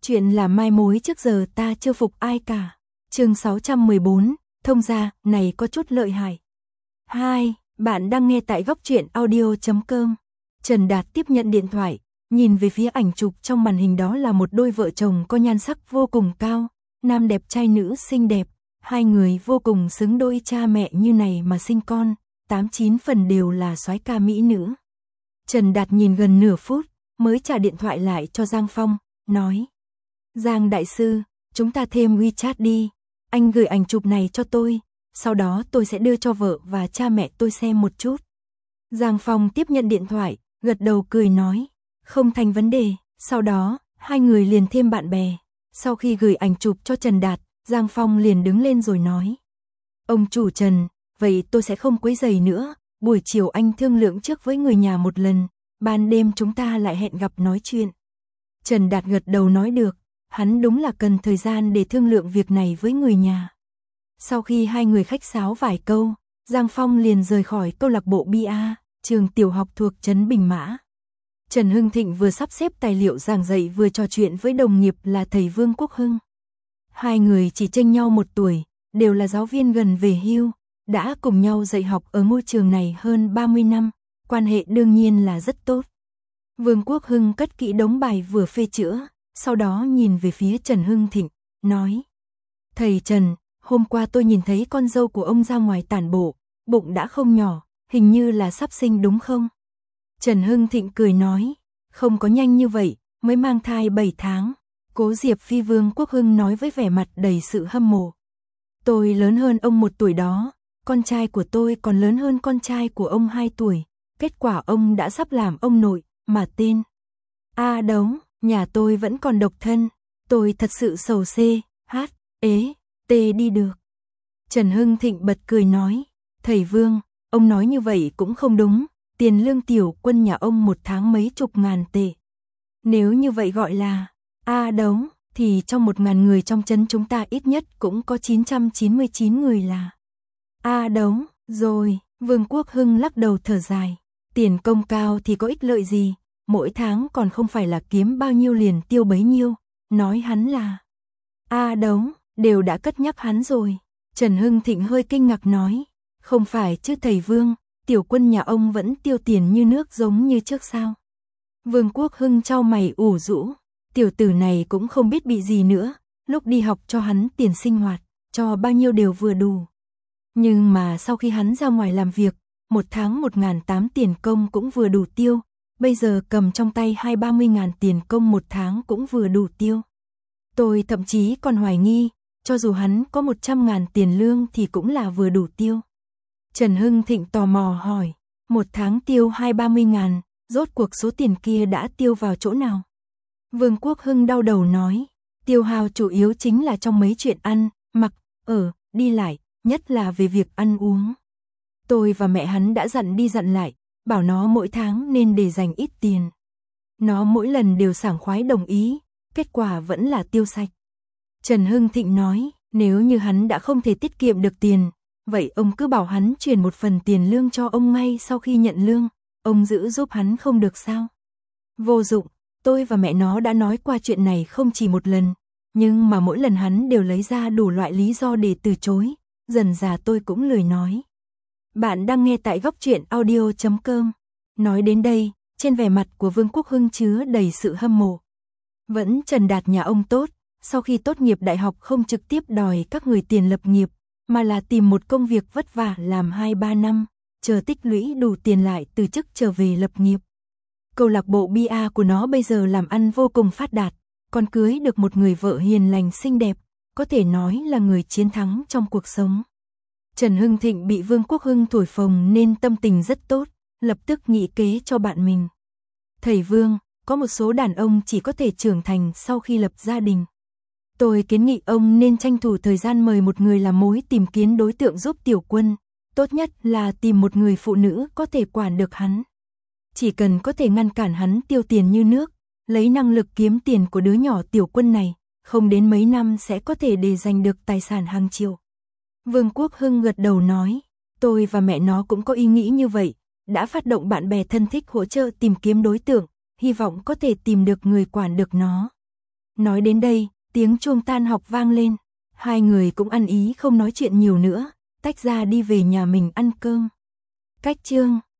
Chuyện là mai mối trước giờ ta chưa phục ai cả. Chương 614, thông gia, này có chút lợi hại. 2. Bạn đang nghe tại góc truyện audio.com. Trần Đạt tiếp nhận điện thoại, nhìn về phía ảnh chụp trong màn hình, đó là một đôi vợ chồng có nhan sắc vô cùng cao, nam đẹp trai nữ xinh đẹp, hai người vô cùng xứng đôi, cha mẹ như này mà sinh con, 89 phần đều là soái ca mỹ nữ. Trần Đạt nhìn gần nửa phút, mới trả điện thoại lại cho Giang Phong, nói: Giang đại sư, chúng ta thêm WeChat đi, anh gửi ảnh chụp này cho tôi, sau đó tôi sẽ đưa cho vợ và cha mẹ tôi xem một chút. Giang Phong tiếp nhận điện thoại, gật đầu cười nói: không thành vấn đề. Sau đó, hai người liền thêm bạn bè. Sau khi gửi ảnh chụp cho Trần Đạt, Giang Phong liền đứng lên rồi nói: ông chủ Trần, vậy tôi sẽ không quấy rầy nữa, buổi chiều anh thương lượng trước với người nhà một lần, ban đêm chúng ta lại hẹn gặp nói chuyện. Trần Đạt gật đầu nói được, hắn đúng là cần thời gian để thương lượng việc này với người nhà. Sau khi hai người khách sáo vài câu, Giang Phong liền rời khỏi câu lạc bộ bia, trường tiểu học thuộc trấn Bình Mã. Trần Hưng Thịnh vừa sắp xếp tài liệu giảng dạy vừa trò chuyện với đồng nghiệp là thầy Vương Quốc Hưng. Hai người chỉ chênh nhau 1 tuổi, đều là giáo viên gần về hưu, đã cùng nhau dạy học ở ngôi trường này hơn 30 năm, quan hệ đương nhiên là rất tốt. Vương Quốc Hưng cất kỹ đống bài vừa phê chữa, sau đó nhìn về phía Trần Hưng Thịnh, nói: thầy Trần, hôm qua tôi nhìn thấy con dâu của ông ra ngoài tản bộ, bụng đã không nhỏ, hình như là sắp sinh đúng không? Trần Hưng Thịnh cười nói: không có nhanh như vậy, mới mang thai 7 tháng. Cố Diệp Phi. Vương Quốc Hưng nói với vẻ mặt đầy sự hâm mộ: tôi lớn hơn ông 1 tuổi đó, con trai của tôi còn lớn hơn con trai của ông 2 tuổi, kết quả ông đã sắp làm ông nội, mà tên Đấu, nhà tôi vẫn còn độc thân, tôi thật sự sầu đi được. Trần Hưng Thịnh bật cười nói: thầy Vương, ông nói như vậy cũng không đúng, tiền lương tiểu quân nhà ông 1 tháng mấy chục ngàn tệ. Nếu như vậy gọi là đấu, thì trong 1.000 người trong trấn chúng ta ít nhất cũng có 999 người là đấu rồi. Vương Quốc Hưng lắc đầu thở dài: tiền công cao thì có ích lợi gì, mỗi tháng còn không phải là kiếm bao nhiêu liền tiêu bấy nhiêu, nói hắn là đấu, đều đã cất nhắc hắn rồi. Trần Hưng Thịnh hơi kinh ngạc nói: không phải chứ thầy Vương, tiểu quân nhà ông vẫn tiêu tiền như nước giống như trước sao? Vương Quốc Hưng chau mày ủ rũ: tiểu tử này cũng không biết bị gì nữa, lúc đi học cho hắn tiền sinh hoạt, cho bao nhiêu đều vừa đủ. Nhưng mà sau khi hắn ra ngoài làm việc, 1 tháng 1.800 tiền công cũng vừa đủ tiêu, bây giờ cầm trong tay 20-30 ngàn tiền công 1 tháng cũng vừa đủ tiêu. Tôi thậm chí còn hoài nghi, cho dù hắn có 100 ngàn tiền lương thì cũng là vừa đủ tiêu. Trần Hưng Thịnh tò mò hỏi: 1 tháng tiêu 20-30 ngàn, rốt cuộc số tiền kia đã tiêu vào chỗ nào? Vương Quốc Hưng đau đầu nói: tiêu hao chủ yếu chính là trong mấy chuyện ăn, mặc, ở, đi lại, nhất là về việc ăn uống. Tôi và mẹ hắn đã dặn đi dặn lại, bảo nó mỗi tháng nên để dành ít tiền. Nó mỗi lần đều sảng khoái đồng ý, kết quả vẫn là tiêu sạch. Trần Hưng Thịnh nói: nếu như hắn đã không thể tiết kiệm được tiền, vậy ông cứ bảo hắn chuyển 1 phần tiền lương cho ông ngay sau khi nhận lương, ông giữ giúp hắn không được sao? Vô dụng, tôi và mẹ nó đã nói qua chuyện này không chỉ 1 lần, nhưng mà mỗi lần hắn đều lấy ra đủ loại lý do để từ chối, dần dà tôi cũng lười nói. Bạn đang nghe tại góc truyện audio.com. Nói đến đây, trên vẻ mặt của Vương Quốc Hưng chứa đầy sự hâm mộ. Vẫn Trần Đạt nhà ông tốt, sau khi tốt nghiệp đại học không trực tiếp đòi các người tiền lập nghiệp, mà là tìm một công việc vất vả làm 2-3 năm, chờ tích lũy đủ tiền lại từ chức trở về lập nghiệp. Câu lạc bộ bia của nó bây giờ làm ăn vô cùng phát đạt, còn cưới được một người vợ hiền lành xinh đẹp, có thể nói là người chiến thắng trong cuộc sống. Trần Hưng Thịnh bị Vương Quốc Hưng thổi phồng nên tâm tình rất tốt, lập tức nghĩ kế cho bạn mình. Thầy Vương, có một số đàn ông chỉ có thể trưởng thành sau khi lập gia đình. Tôi kiến nghị ông nên tranh thủ thời gian mời một người làm mối tìm kiếm đối tượng giúp tiểu quân, tốt nhất là tìm một người phụ nữ có thể quản được hắn. Chỉ cần có thể ngăn cản hắn tiêu tiền như nước, lấy năng lực kiếm tiền của đứa nhỏ tiểu quân này, không đến mấy năm sẽ có thể để giành được tài sản hàng triệu. Vương Quốc Hưng gật đầu nói: tôi và mẹ nó cũng có ý nghĩ như vậy, đã phát động bạn bè thân thích hỗ trợ tìm kiếm đối tượng, hy vọng có thể tìm được người quản được nó. Nói đến đây, tiếng chuông tan học vang lên. Hai người cũng ăn ý không nói chuyện nhiều nữa, tách ra đi về nhà mình ăn cơm. Cách chương